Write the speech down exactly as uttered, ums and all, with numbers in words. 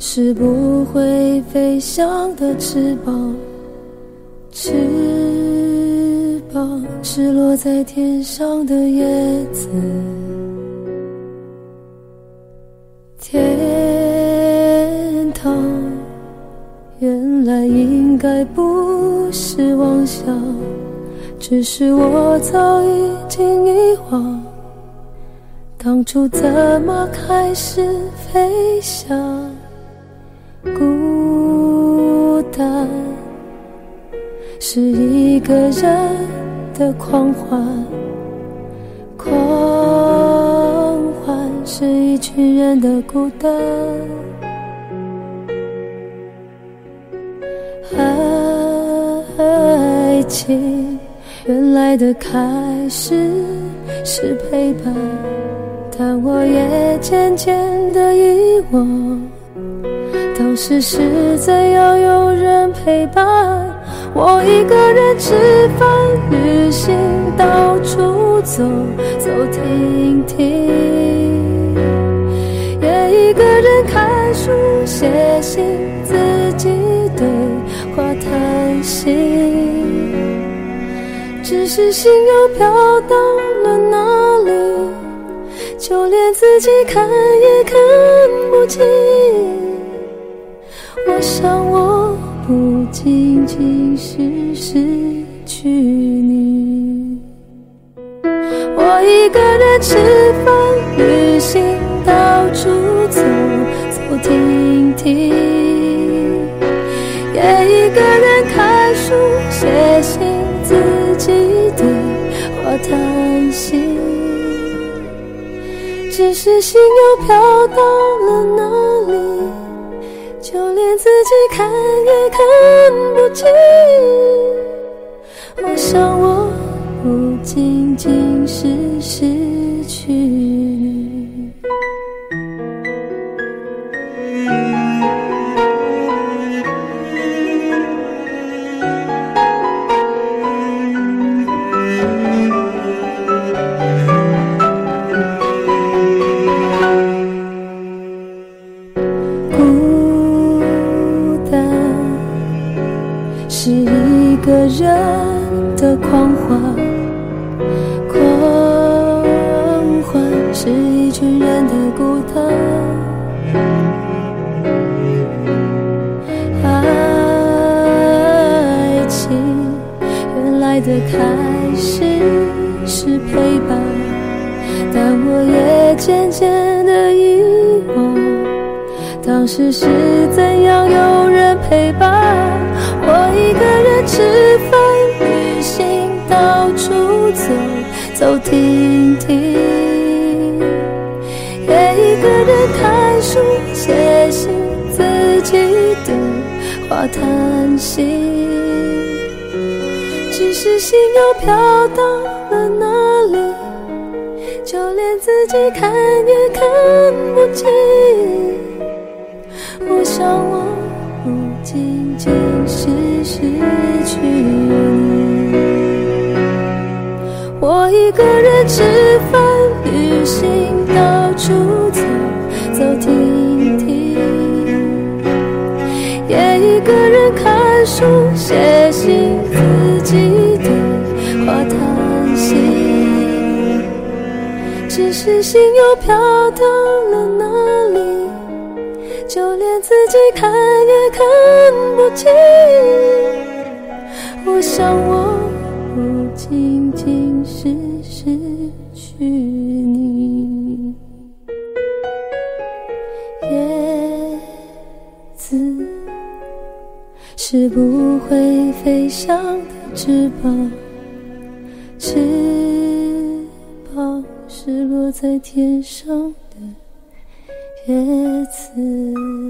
是不会飞翔的翅膀，翅膀是落在天上的叶子。天堂原来应该不是妄想，只是我早已经遗忘当初怎么开始飞翔。孤单是一个人的狂欢，狂欢是一群人的孤单。爱情原来的开始是陪伴，但我也渐渐地遗忘当时是怎样有人陪伴。我一个人吃饭旅行，到处走走停停，也一个人看书写信，自己对话谈心。只是心又飘到了哪里，就连自己看也看不清。我想我不仅仅是失去你，我一个人吃饭旅行，到处走走停停，也一个人看书写信，自己对话谈心。只是心又飘到了哪里，就连自己看也看不清。我想我不仅仅是失去你。是一个人的狂欢，狂欢是一群人的孤单。爱情原来的开始是陪伴，但我也渐渐地遗忘当时是怎样有人陪伴。我一个人吃饭旅行，到处走走停停，也一个人看书写信，自己对话谈心。只是心又飘到了哪里，就连自己看也看不清。我想我不仅仅是失去你，我一个人吃饭旅行，到处走走停停，也一个人看书写信，自己对话谈心。只是心又飘到了哪里，就连自己看也看不清。我想我不仅仅是失去你。叶子是不会飞翔的翅膀，翅膀是落在天上的叶子。